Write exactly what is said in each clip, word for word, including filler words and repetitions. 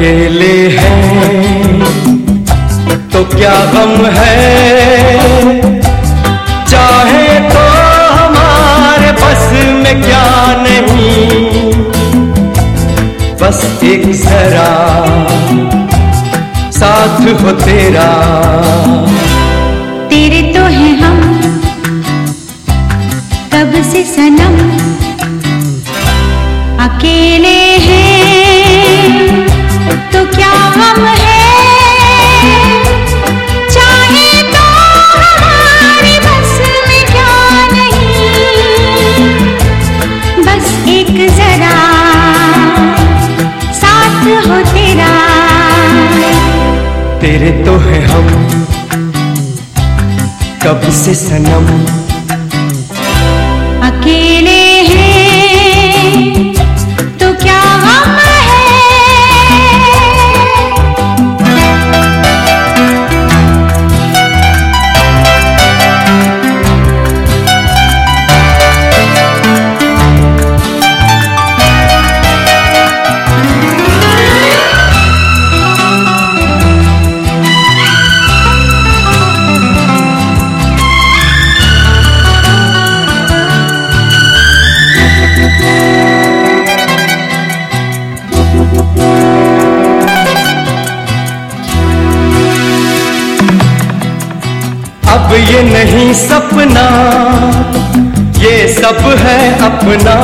अकेले हैं तो क्या गम है, चाहे तो हमारे बस में क्या नहीं, बस एक जरा साथ हो तेरा। तेरे तो हैं हम कब से सनम, अकेले हैं तो क्या गम है, चाहे तो हमारी बस में क्या नहीं, बस एक जरा साथ हो तेरा। तेरे तो हैं हम कब से सनम, अकेले हैं तो क्या गम है। अब ये नहीं सपना, ये सब है अपना,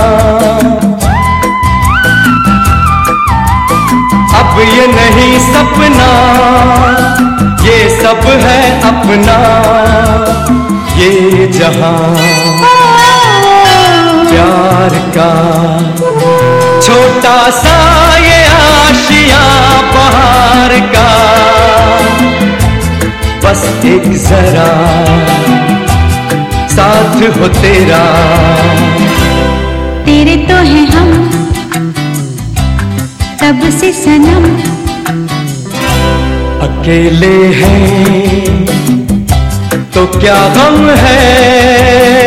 अब ये नहीं सपना, ये सब है अपना, ये जहां प्यार का छोटा सा ये आशियां बहार का, बस एक जरा साथ हो तेरा। तेरे तो हैं हम तब से सनम, अकेले हैं तो क्या गम है।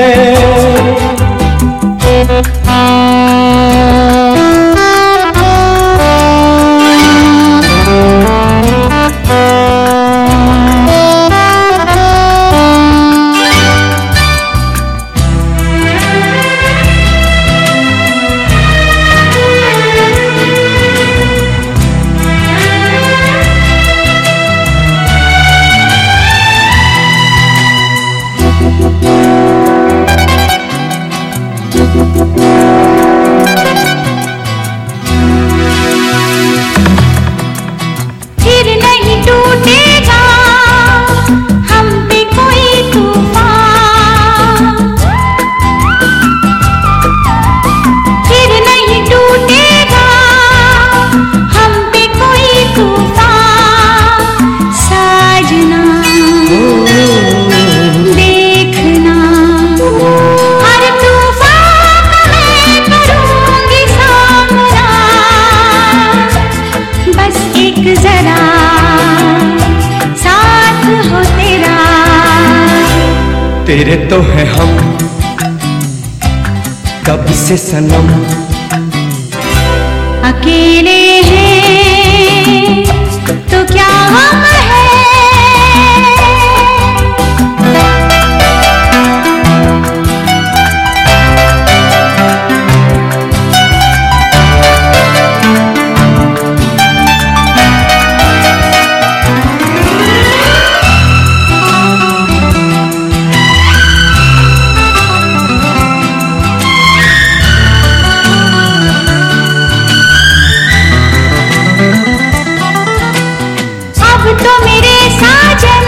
फिर नहीं टूटेगा हम पे कोई तूफान, फिर नहीं टूटेगा हम पे कोई तूफान। साजना देखना हर तूफान मैं करूंगी सामना, बस एक जरा साथ हो तेरा। तेरे तो हैं हम कब से सनम, अकेले हैं तो क्या गम है। अब तो मेरे साजन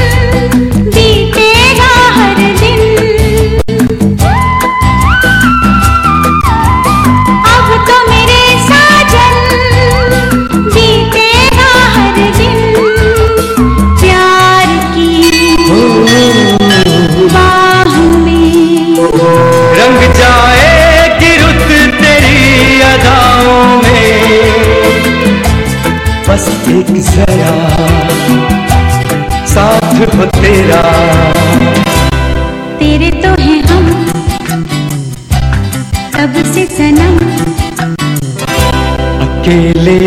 बीतेगा हर दिन, अब तो मेरे साजन बीतेगा हर दिन, प्यार की बाह में रंग जाएगी रुत तेरी अदाओं में, बस एक जरा साथ हो तेरा। तेरे तो हैं हम तब से सनम, अकेले